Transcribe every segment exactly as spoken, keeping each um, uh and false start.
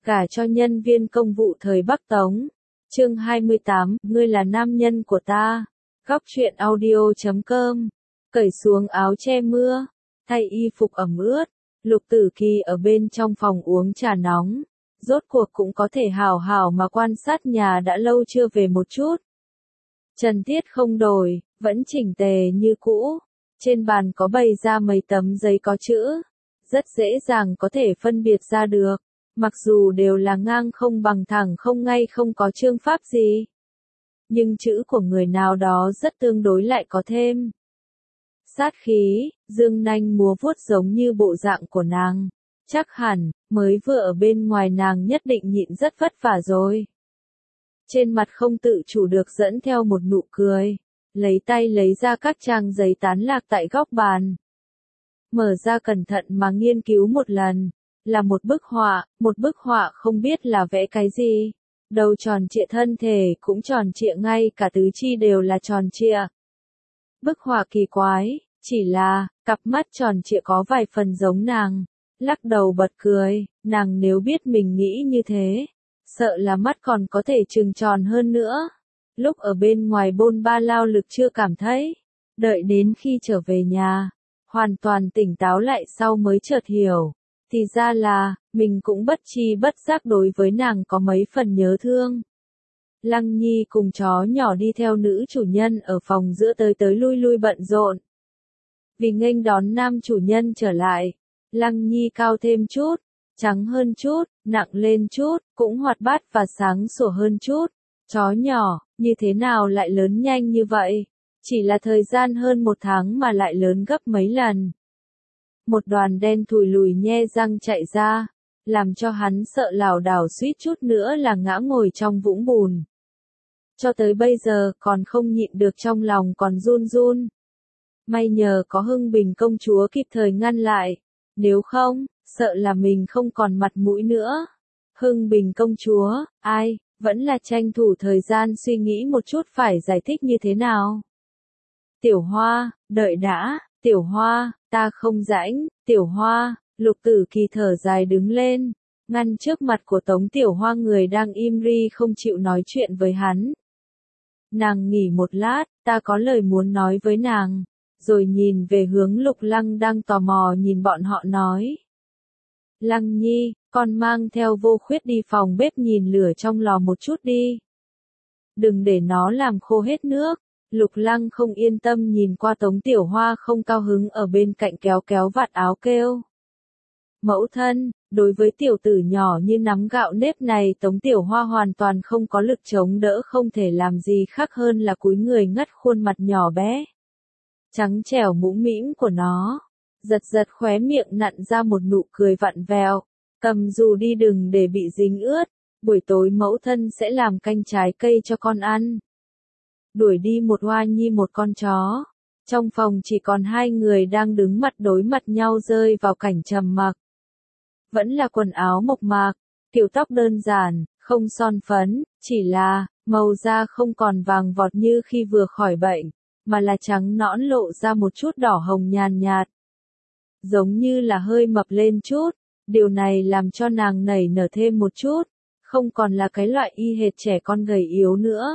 Gả cho nhân viên công vụ thời Bắc Tống. Chương hai mươi tám, ngươi là nam nhân của ta. Góc truyện audio chấm com. Cởi xuống áo che mưa, thay y phục ẩm ướt, Lục Tử Kỳ ở bên trong phòng uống trà nóng. Rốt cuộc cũng có thể hào hào mà quan sát nhà đã lâu chưa về một chút. Trần Tiết không đổi, vẫn chỉnh tề như cũ. Trên bàn có bày ra mấy tấm giấy có chữ. Rất dễ dàng có thể phân biệt ra được. Mặc dù đều là ngang không bằng thẳng không ngay không có chương pháp gì. Nhưng chữ của người nào đó rất tương đối lại có thêm sát khí, dương nanh múa vuốt giống như bộ dạng của nàng. Chắc hẳn, mới vừa ở bên ngoài nàng nhất định nhịn rất vất vả rồi. Trên mặt không tự chủ được dẫn theo một nụ cười. Lấy tay lấy ra các trang giấy tán lạc tại góc bàn. Mở ra cẩn thận mà nghiên cứu một lần. Là một bức họa, một bức họa không biết là vẽ cái gì. Đầu tròn trịa, thân thể cũng tròn trịa, ngay cả tứ chi đều là tròn trịa. Bức họa kỳ quái, chỉ là, cặp mắt tròn trịa có vài phần giống nàng. Lắc đầu bật cười, nàng nếu biết mình nghĩ như thế, sợ là mắt còn có thể trừng tròn hơn nữa. Lúc ở bên ngoài bôn ba lao lực chưa cảm thấy. Đợi đến khi trở về nhà, hoàn toàn tỉnh táo lại sau mới chợt hiểu. Thì ra là, mình cũng bất chi bất giác đối với nàng có mấy phần nhớ thương. Lăng Nhi cùng chó nhỏ đi theo nữ chủ nhân ở phòng giữa tới tới lui lui bận rộn. Vì nghênh đón nam chủ nhân trở lại, Lăng Nhi cao thêm chút, trắng hơn chút, nặng lên chút, cũng hoạt bát và sáng sủa hơn chút. Chó nhỏ, như thế nào lại lớn nhanh như vậy? Chỉ là thời gian hơn một tháng mà lại lớn gấp mấy lần. Một đoàn đen thùi lùi nhe răng chạy ra, làm cho hắn sợ lảo đảo suýt chút nữa là ngã ngồi trong vũng bùn. Cho tới bây giờ còn không nhịn được, trong lòng còn run run. May nhờ có Hưng Bình công chúa kịp thời ngăn lại, nếu không, sợ là mình không còn mặt mũi nữa. Hưng Bình công chúa, ai, vẫn là tranh thủ thời gian suy nghĩ một chút phải giải thích như thế nào. Tiểu Hoa, đợi đã, Tiểu Hoa, ta không rãnh, Tiểu Hoa. Lục Tử Kỳ thở dài đứng lên, ngăn trước mặt của Tống Tiểu Hoa, người đang im ri không chịu nói chuyện với hắn. Nàng nghỉ một lát, ta có lời muốn nói với nàng. Rồi nhìn về hướng Lục Lăng đang tò mò nhìn bọn họ nói. Lăng Nhi, con mang theo Vô Khuyết đi phòng bếp nhìn lửa trong lò một chút đi. Đừng để nó làm khô hết nước. Lục Lăng không yên tâm nhìn qua Tống Tiểu Hoa không cao hứng ở bên cạnh kéo kéo vạt áo kêu. Mẫu thân, đối với tiểu tử nhỏ như nắm gạo nếp này, Tống Tiểu Hoa hoàn toàn không có lực chống đỡ, không thể làm gì khác hơn là cúi người ngắt khuôn mặt nhỏ bé. Trắng trẻo mũm mĩm của nó, giật giật khóe miệng nặn ra một nụ cười vặn vẹo, cầm dù đi đừng để bị dính ướt, buổi tối mẫu thân sẽ làm canh trái cây cho con ăn. Đuổi đi một Hoa Nhi một con chó. Trong phòng chỉ còn hai người đang đứng mặt đối mặt nhau, rơi vào cảnh trầm mặc. Vẫn là quần áo mộc mạc, kiểu tóc đơn giản, không son phấn, chỉ là, màu da không còn vàng vọt như khi vừa khỏi bệnh, mà là trắng nõn lộ ra một chút đỏ hồng nhàn nhạt. Giống như là hơi mập lên chút, điều này làm cho nàng nảy nở thêm một chút, không còn là cái loại y hệt trẻ con gầy yếu nữa.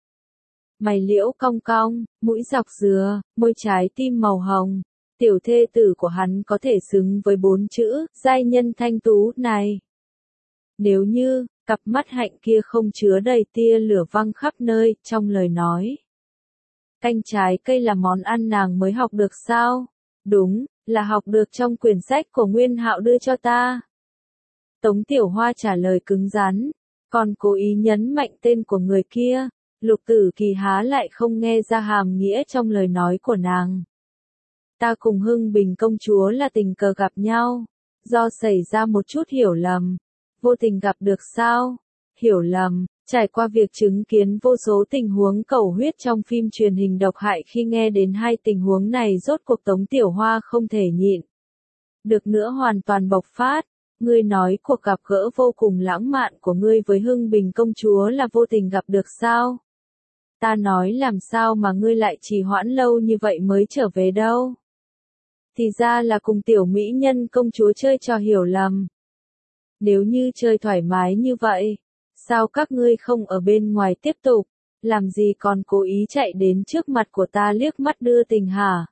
Mày liễu cong cong, mũi dọc dừa, môi trái tim màu hồng. Tiểu thê tử của hắn có thể xứng với bốn chữ, giai nhân thanh tú này. Nếu như, cặp mắt hạnh kia không chứa đầy tia lửa văng khắp nơi, trong lời nói. Canh trái cây là món ăn nàng mới học được sao? Đúng, là học được trong quyển sách của Nguyên Hạo đưa cho ta. Tống Tiểu Hoa trả lời cứng rắn, còn cố ý nhấn mạnh tên của người kia. Lục Tử Kỳ há lại không nghe ra hàm nghĩa trong lời nói của nàng. Ta cùng Hưng Bình công chúa là tình cờ gặp nhau, do xảy ra một chút hiểu lầm. Vô tình gặp được sao? Hiểu lầm, trải qua việc chứng kiến vô số tình huống cầu huyết trong phim truyền hình độc hại, khi nghe đến hai tình huống này rốt cuộc Tống Tiểu Hoa không thể nhịn được nữa, hoàn toàn bộc phát. Ngươi nói cuộc gặp gỡ vô cùng lãng mạn của ngươi với Hưng Bình công chúa là vô tình gặp được sao? Ta nói làm sao mà ngươi lại trì hoãn lâu như vậy mới trở về đâu? Thì ra là cùng tiểu mỹ nhân công chúa chơi trò hiểu lầm. Nếu như chơi thoải mái như vậy, sao các ngươi không ở bên ngoài tiếp tục, làm gì còn cố ý chạy đến trước mặt của ta liếc mắt đưa tình hả?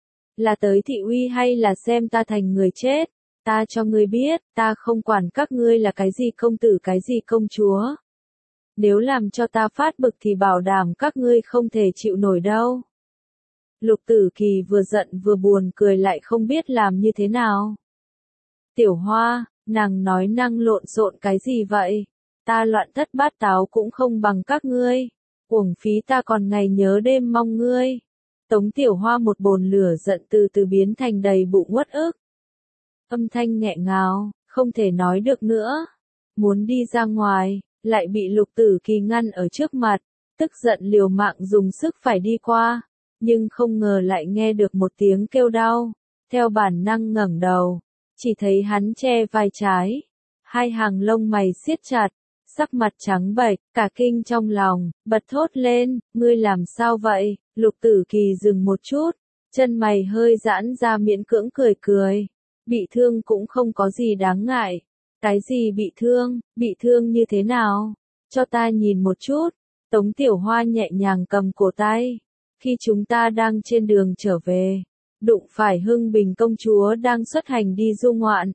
Là tới thị uy hay là xem ta thành người chết? Ta cho ngươi biết, ta không quản các ngươi là cái gì công tử cái gì công chúa. Nếu làm cho ta phát bực thì bảo đảm các ngươi không thể chịu nổi đâu. Lục Tử Kỳ vừa giận vừa buồn cười lại không biết làm như thế nào. Tiểu Hoa, nàng nói năng lộn xộn cái gì vậy? Ta loạn thất bát táo cũng không bằng các ngươi. Uổng phí ta còn ngày nhớ đêm mong ngươi. Tống Tiểu Hoa một bồn lửa giận từ từ biến thành đầy bụng uất ức. Âm thanh nghẹn ngào, không thể nói được nữa. Muốn đi ra ngoài, lại bị Lục Tử Kỳ ngăn ở trước mặt, tức giận liều mạng dùng sức phải đi qua, nhưng không ngờ lại nghe được một tiếng kêu đau, theo bản năng ngẩng đầu, chỉ thấy hắn che vai trái, hai hàng lông mày siết chặt, sắc mặt trắng bệch, cả kinh trong lòng, bật thốt lên, ngươi làm sao vậy? Lục Tử Kỳ dừng một chút, chân mày hơi giãn ra miễn cưỡng cười cười, bị thương cũng không có gì đáng ngại. Cái gì bị thương, bị thương như thế nào? Cho ta nhìn một chút. Tống Tiểu Hoa nhẹ nhàng cầm cổ tay. Khi chúng ta đang trên đường trở về, đụng phải Hưng Bình công chúa đang xuất hành đi du ngoạn.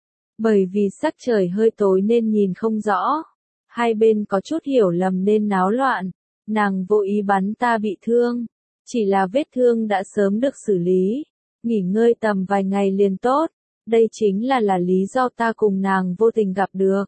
Bởi vì sắc trời hơi tối nên nhìn không rõ. Hai bên có chút hiểu lầm nên náo loạn. Nàng vô ý bắn ta bị thương. Chỉ là vết thương đã sớm được xử lý. Nghỉ ngơi tầm vài ngày liền tốt. Đây chính là là lý do ta cùng nàng vô tình gặp được.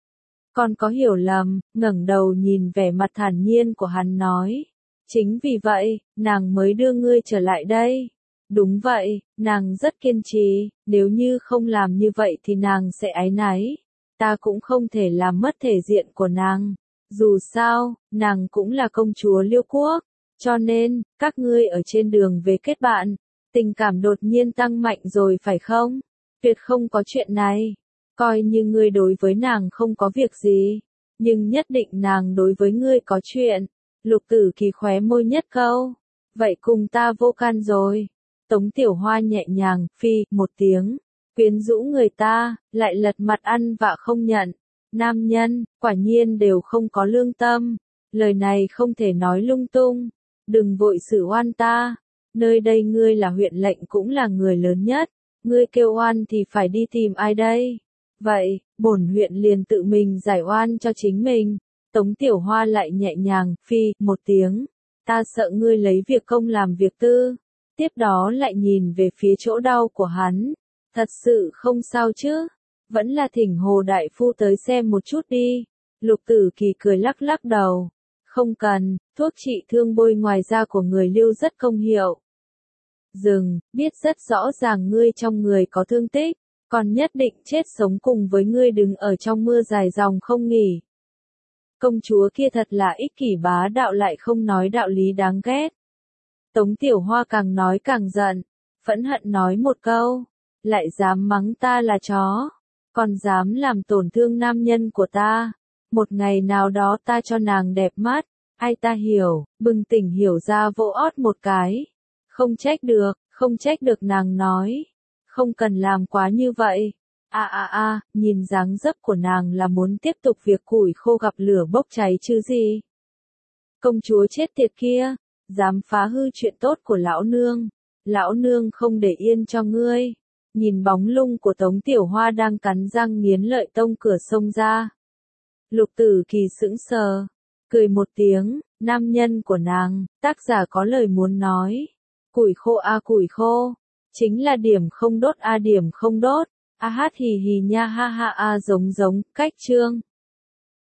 Còn có hiểu lầm, ngẩng đầu nhìn vẻ mặt thản nhiên của hắn nói. Chính vì vậy, nàng mới đưa ngươi trở lại đây. Đúng vậy, nàng rất kiên trì, nếu như không làm như vậy thì nàng sẽ áy náy. Ta cũng không thể làm mất thể diện của nàng. Dù sao, nàng cũng là công chúa Liêu Quốc. Cho nên, các ngươi ở trên đường về kết bạn, tình cảm đột nhiên tăng mạnh rồi phải không? Tuyệt không có chuyện này. Coi như ngươi đối với nàng không có việc gì. Nhưng nhất định nàng đối với ngươi có chuyện. Lục Tử Kỳ khóe môi nhất câu. Vậy cùng ta vô can rồi. Tống Tiểu Hoa nhẹ nhàng, phi, một tiếng. Quyến rũ người ta, lại lật mặt ăn vạ không nhận. Nam nhân, quả nhiên đều không có lương tâm. Lời này không thể nói lung tung. Đừng vội xử oan ta. Nơi đây ngươi là huyện lệnh cũng là người lớn nhất. Ngươi kêu oan thì phải đi tìm ai đây? Vậy, bổn huyện liền tự mình giải oan cho chính mình. Tống Tiểu Hoa lại nhẹ nhàng, phi, một tiếng. Ta sợ ngươi lấy việc công làm việc tư. Tiếp đó lại nhìn về phía chỗ đau của hắn. Thật sự không sao chứ? Vẫn là thỉnh Hồ Đại Phu tới xem một chút đi. Lục Tử Kỳ cười lắc lắc đầu. Không cần, thuốc trị thương bôi ngoài da của người Liêu rất công hiệu. Dừng, biết rất rõ ràng ngươi trong người có thương tích, còn nhất định chết sống cùng với ngươi đứng ở trong mưa dài dòng không nghỉ. Công chúa kia thật là ích kỷ bá đạo lại không nói đạo lý đáng ghét. Tống Tiểu Hoa càng nói càng giận, phẫn hận nói một câu, lại dám mắng ta là chó, còn dám làm tổn thương nam nhân của ta. Một ngày nào đó ta cho nàng đẹp mắt, ai ta hiểu, bừng tỉnh hiểu ra vỗ ót một cái. Không trách được, không trách được nàng nói. Không cần làm quá như vậy. A a a, nhìn dáng dấp của nàng là muốn tiếp tục việc củi khô gặp lửa bốc cháy chứ gì. Công chúa chết tiệt kia, dám phá hư chuyện tốt của lão nương. Lão nương không để yên cho ngươi. Nhìn bóng lung của Tống Tiểu Hoa đang cắn răng nghiến lợi tông cửa sông ra. Lục Tử Kỳ sững sờ, cười một tiếng, nam nhân của nàng, tác giả có lời muốn nói. Củi khô a à, củi khô, chính là điểm không đốt a à, điểm không đốt, a hát hì hì nha ha ha a à, giống giống, cách chương.